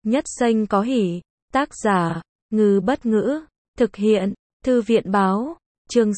Nhất Xanh có hỉ. Tác giả, Ngư Bất Ngữ. Thực hiện, Thư viện Báo. Chương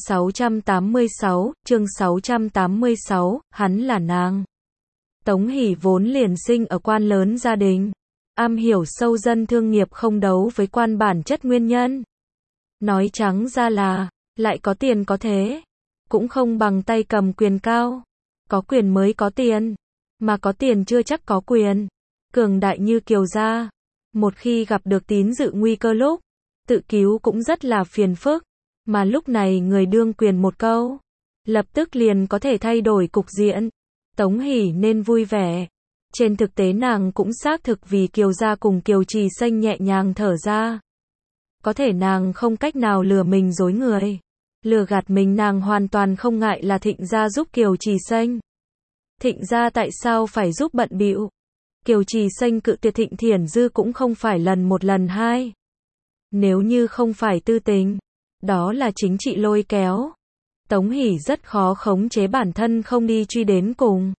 686, hắn là nàng. Tống Hỷ vốn liền sinh ở quan lớn gia đình. Am hiểu sâu dân thương nghiệp không đấu với quan bản chất nguyên nhân. Nói trắng ra là, lại có tiền có thế. Cũng không bằng tay cầm quyền cao. Có quyền mới có tiền. Mà có tiền chưa chắc có quyền. Cường đại như Kiều gia. Một khi gặp được tín dự nguy cơ lúc, tự cứu cũng rất là phiền phức. Mà lúc này người đương quyền một câu, lập tức liền có thể thay đổi cục diện. Tống Hỷ nên vui vẻ. Trên thực tế nàng cũng xác thực vì Kiều gia cùng Kiều Trì Xanh nhẹ nhàng thở ra. Có thể nàng không cách nào lừa mình dối người. Lừa gạt mình nàng hoàn toàn không ngại là Thịnh gia giúp Kiều Trì Xanh. Thịnh gia tại sao phải giúp bận bịu? Kiều Trì Xanh cự tuyệt Thịnh Thiển Dư cũng không phải lần một lần hai. Nếu như không phải tư tình, đó là chính trị lôi kéo. Tống Hỷ rất khó khống chế bản thân không đi truy đến cùng.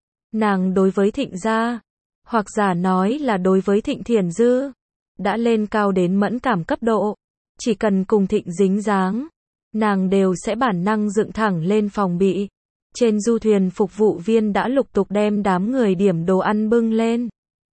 Nàng đối với Thịnh gia, hoặc giả nói là đối với Thịnh Thiển Dư, đã lên cao đến mẫn cảm cấp độ. Chỉ cần cùng Thịnh dính dáng, nàng đều sẽ bản năng dựng thẳng lên phòng bị. Trên du thuyền phục vụ viên đã lục tục đem đám người điểm đồ ăn bưng lên.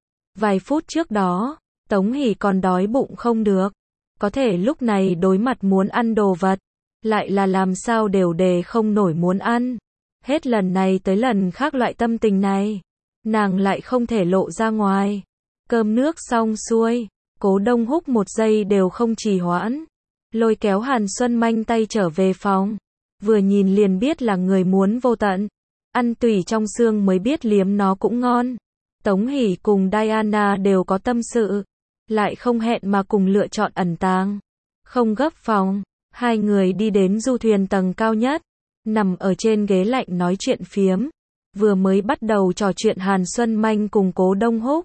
Vài phút trước đó, Tống Hỷ còn đói bụng không được. Có thể lúc này đối mặt muốn ăn đồ vật, lại là làm sao đều đề không nổi muốn ăn. Hết lần này tới lần khác loại tâm tình này, nàng lại không thể lộ ra ngoài. Cơm nước xong xuôi, Cố Đông Húc một giây đều không trì hoãn. Lôi kéo Hàn Xuân Manh tay trở về phòng. Vừa nhìn liền biết là người muốn vô tận. Ăn tùy trong xương mới biết liếm nó cũng ngon. Tống Hỷ cùng Diana đều có tâm sự. Lại không hẹn mà cùng lựa chọn ẩn tàng. Không gấp phòng. Hai người đi đến du thuyền tầng cao nhất. Nằm ở trên ghế lạnh nói chuyện phiếm. Vừa mới bắt đầu trò chuyện Hàn Xuân Manh cùng Cố Đông Húc.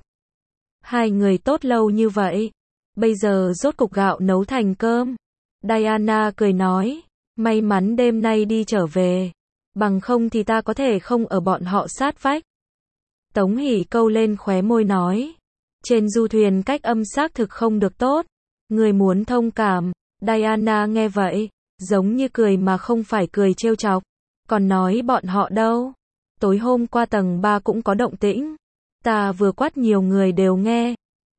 Hai người tốt lâu như vậy. Bây giờ rốt cục gạo nấu thành cơm. Diana cười nói. May mắn đêm nay đi trở về. Bằng không thì ta có thể không ở bọn họ sát vách. Tống Hỷ câu lên khóe môi nói. Trên du thuyền cách âm xác thực không được tốt. Người muốn thông cảm. Diana nghe vậy, giống như cười mà không phải cười trêu chọc. Còn nói bọn họ đâu? Tối hôm qua tầng 3 cũng có động tĩnh. Ta vừa quát nhiều người đều nghe.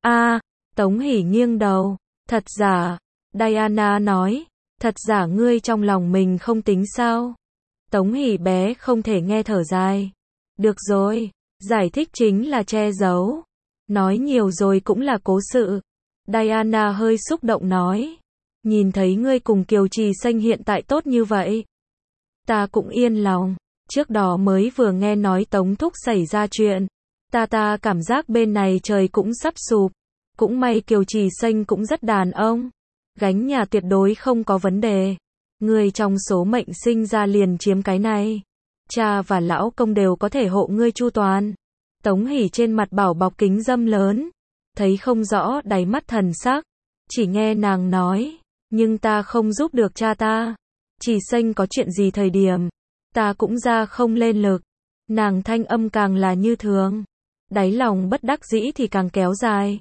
Tống Hỷ nghiêng đầu. Thật giả? Diana nói. Thật giả ngươi trong lòng mình không tính sao? Tống Hỷ bé không thể nghe thở dài. Được rồi, giải thích chính là che giấu. Nói nhiều rồi cũng là cố sự. Diana hơi xúc động nói. Nhìn thấy ngươi cùng Kiều Trì Xanh hiện tại tốt như vậy. Ta cũng yên lòng. Trước đó mới vừa nghe nói Tống Thúc xảy ra chuyện. Ta cảm giác bên này trời cũng sắp sụp. Cũng may Kiều Trì Xanh cũng rất đàn ông. Gánh nhà tuyệt đối không có vấn đề. Ngươi trong số mệnh sinh ra liền chiếm cái này. Cha và lão công đều có thể hộ ngươi chu toàn. Tống Hỷ trên mặt bảo bọc kính dâm lớn. Thấy không rõ đáy mắt thần sắc. Chỉ nghe nàng nói. Nhưng ta không giúp được cha ta. Trì Xanh có chuyện gì thời điểm. Ta cũng ra không lên lực. Nàng thanh âm càng là như thường. Đáy lòng bất đắc dĩ thì càng kéo dài.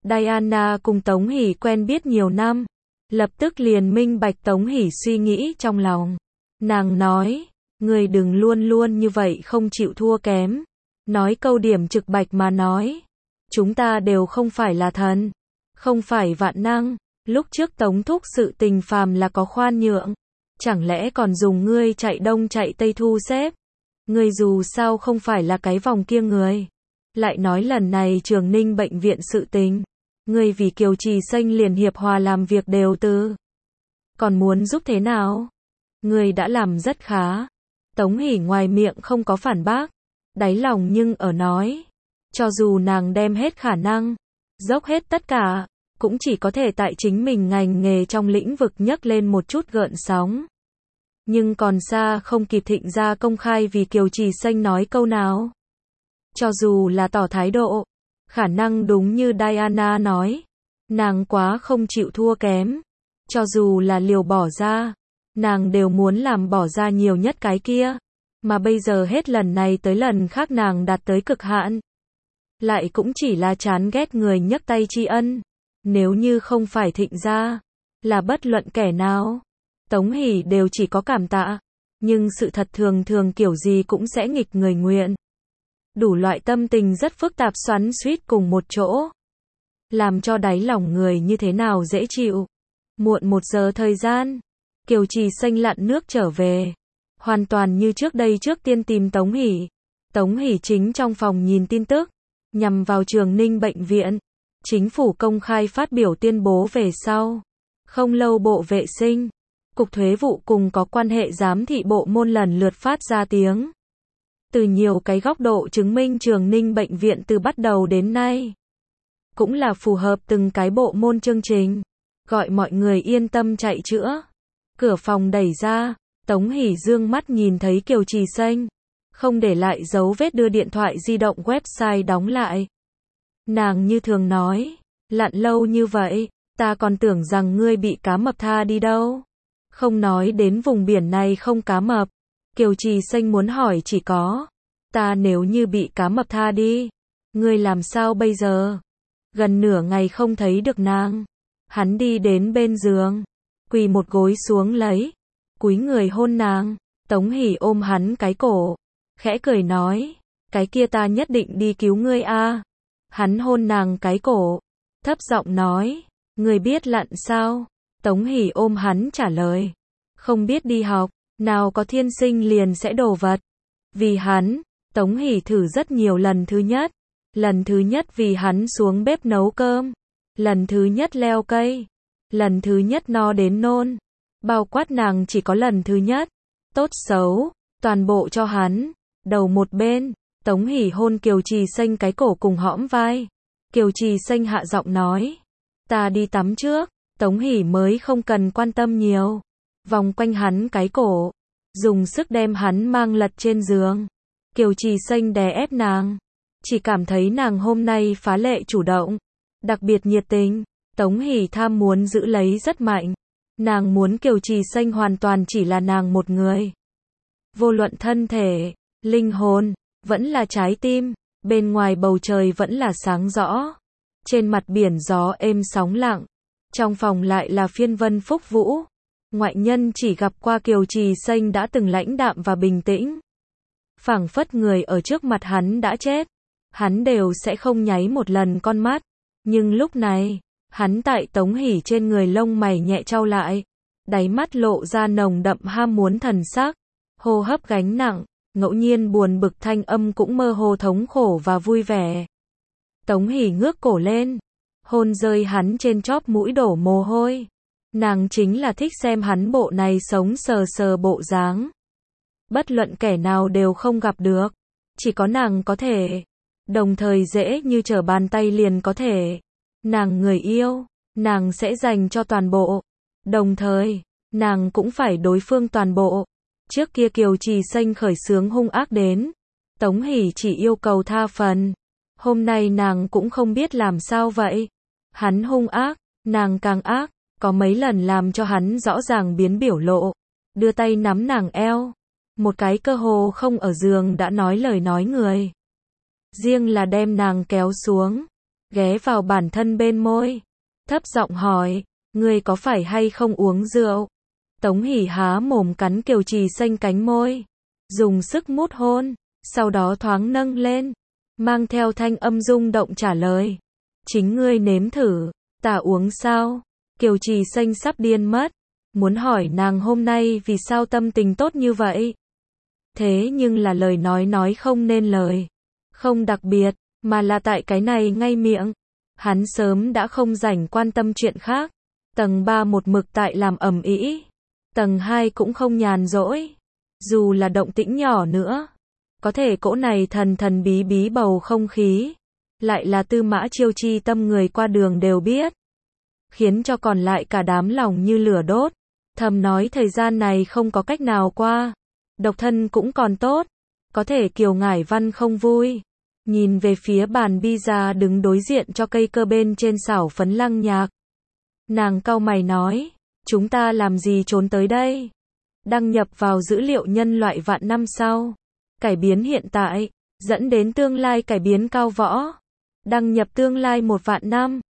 Diana cùng Tống Hỷ quen biết nhiều năm. Lập tức liền minh bạch Tống Hỷ suy nghĩ trong lòng. Nàng nói. Người đừng luôn luôn như vậy không chịu thua kém. Nói câu điểm trực bạch mà nói. Chúng ta đều không phải là thần. Không phải vạn năng. Lúc trước Tống Thúc sự tình phàm là có khoan nhượng. Chẳng lẽ còn dùng ngươi chạy đông chạy tây thu xếp. Ngươi dù sao không phải là cái vòng kia người. Lại nói lần này Trường Ninh bệnh viện sự tình. Ngươi vì Kiều Trì Xanh liền hiệp hòa làm việc đều từ. Còn muốn giúp thế nào? Ngươi đã làm rất khá. Tống Hỷ ngoài miệng không có phản bác. Đáy lòng nhưng ở nói. Cho dù nàng đem hết khả năng. Dốc hết tất cả. Cũng chỉ có thể tại chính mình ngành nghề trong lĩnh vực nhấc lên một chút gợn sóng. Nhưng còn xa không kịp Thịnh gia công khai vì Kiều Trì Xanh nói câu nào. Cho dù là tỏ thái độ. Khả năng đúng như Diana nói. Nàng quá không chịu thua kém. Cho dù là liều bỏ ra. Nàng đều muốn làm bỏ ra nhiều nhất cái kia. Mà bây giờ hết lần này tới lần khác nàng đạt tới cực hạn. lại cũng chỉ là chán ghét người nhấc tay tri ân. Nếu như không phải Thịnh gia, là bất luận kẻ nào, Tống Hỷ đều chỉ có cảm tạ. Nhưng sự thật thường thường kiểu gì cũng sẽ nghịch người nguyện. Đủ loại tâm tình rất phức tạp xoắn xuýt cùng một chỗ, làm cho đáy lòng người như thế nào dễ chịu. Muộn 1 giờ thời gian, Kiều Trì Xanh lặn nước trở về. Hoàn toàn như trước đây, trước tiên tìm Tống Hỷ. Tống Hỷ chính trong phòng nhìn tin tức, nhằm vào Trường Ninh bệnh viện. Chính phủ công khai phát biểu tuyên bố về sau. Không lâu Bộ Vệ sinh, Cục Thuế vụ cùng có quan hệ giám thị bộ môn lần lượt phát ra tiếng. Từ nhiều cái góc độ chứng minh Trường Ninh bệnh viện từ bắt đầu đến nay cũng là phù hợp từng cái bộ môn chương trình, gọi mọi người yên tâm chạy chữa. Cửa phòng đẩy ra, Tống Hỷ dương mắt nhìn thấy Kiều Trì Xanh, không để lại dấu vết đưa điện thoại di động website đóng lại. Nàng như thường nói, lặn lâu như vậy, ta còn tưởng rằng ngươi bị cá mập tha đi đâu. Không nói đến vùng biển này không cá mập. Kiều Trì Xanh muốn hỏi chỉ có, ta nếu như bị cá mập tha đi, ngươi làm sao bây giờ? Gần nửa ngày không thấy được nàng. Hắn đi đến bên giường, quỳ một gối xuống lấy, cúi người hôn nàng. Tống Hỷ ôm hắn cái cổ, khẽ cười nói, cái kia ta nhất định đi cứu ngươi a. Hắn hôn nàng cái cổ, thấp giọng nói, ngươi biết lặn sao? Tống Hỷ ôm hắn trả lời, không biết đi học, nào có thiên sinh liền sẽ đồ vật. Vì hắn, Tống Hỷ thử rất nhiều lần. Lần thứ nhất vì hắn xuống bếp nấu cơm, lần thứ nhất leo cây, lần thứ nhất no đến nôn. Bao quát nàng chỉ có lần thứ nhất, tốt xấu, toàn bộ cho hắn. Đầu một bên, Tống Hỷ hôn Kiều Trì Xanh cái cổ cùng hõm vai. Kiều Trì Xanh hạ giọng nói, ta đi tắm trước. Tống Hỷ mới không cần quan tâm nhiều, vòng quanh hắn cái cổ, dùng sức đem hắn mang lật trên giường. Kiều Trì Xanh đè ép nàng, chỉ cảm thấy nàng hôm nay phá lệ chủ động, đặc biệt nhiệt tình. Tống Hỷ tham muốn giữ lấy rất mạnh, nàng muốn Kiều Trì Xanh hoàn toàn chỉ là nàng một người. Vô luận thân thể, linh hồn, vẫn là trái tim. Bên ngoài bầu trời vẫn là sáng rõ, trên mặt biển gió êm sóng lặng. Trong phòng lại là phiên vân phúc vũ. Ngoại nhân chỉ gặp qua Kiều Trì Xanh đã từng lãnh đạm và bình tĩnh. Phảng phất người ở trước mặt hắn đã chết, hắn đều sẽ không nháy một lần con mắt. Nhưng lúc này, hắn tại Tống Hỷ trên người, lông mày nhẹ chau lại, đáy mắt lộ ra nồng đậm ham muốn thần sắc, hô hấp gánh nặng, ngẫu nhiên buồn bực, thanh âm cũng mơ hồ thống khổ và vui vẻ. Tống Hỷ ngước cổ lên, hôn rơi hắn trên chóp mũi đổ mồ hôi. Nàng chính là thích xem hắn bộ này sống sờ sờ bộ dáng. Bất luận kẻ nào đều không gặp được, chỉ có nàng có thể. Đồng thời dễ như trở bàn tay liền có thể. Nàng người yêu, nàng sẽ dành cho toàn bộ. Đồng thời, nàng cũng phải đối phương toàn bộ. Trước kia Kiều Trì Xanh khởi xướng hung ác đến, Tống Hỷ chỉ yêu cầu tha phần. Hôm nay nàng cũng không biết làm sao vậy. Hắn hung ác, nàng càng ác, có mấy lần làm cho hắn rõ ràng biến biểu lộ. Đưa tay nắm nàng eo, một cái cơ hồ không ở giường đã nói lời nói người. Riêng là đem nàng kéo xuống, ghé vào bản thân bên môi, thấp giọng hỏi, ngươi có phải hay không uống rượu? Tống Hỷ há mồm cắn Kiều Trì Xanh cánh môi, dùng sức mút hôn, sau đó thoáng nâng lên, mang theo thanh âm rung động trả lời, chính ngươi nếm thử. Ta uống sao? Kiều Trì Xanh sắp điên mất, muốn hỏi nàng hôm nay vì sao tâm tình tốt như vậy. Thế nhưng là lời nói không nên lời, không đặc biệt, mà là tại cái này ngay miệng. Hắn sớm đã không rảnh quan tâm chuyện khác. Tầng 3 một mực tại làm ầm ĩ, tầng 2 cũng không nhàn rỗi. Dù là động tĩnh nhỏ nữa, có thể cỗ này thần thần bí bí bầu không khí, lại là Tư Mã Chiêu chi tâm người qua đường đều biết, khiến cho còn lại cả đám lòng như lửa đốt, thầm nói thời gian này không có cách nào qua, độc thân cũng còn tốt. Có thể Kiều Ngải Văn không vui, nhìn về phía bàn pizza đứng đối diện cho cây cơ bên trên xảo phấn Lăng Nhạc. Nàng cau mày nói, chúng ta làm gì trốn tới đây? Đăng nhập vào dữ liệu nhân loại vạn năm sau, cải biến hiện tại, dẫn đến tương lai cải biến cao võ. Đăng nhập tương lai 1 vạn năm.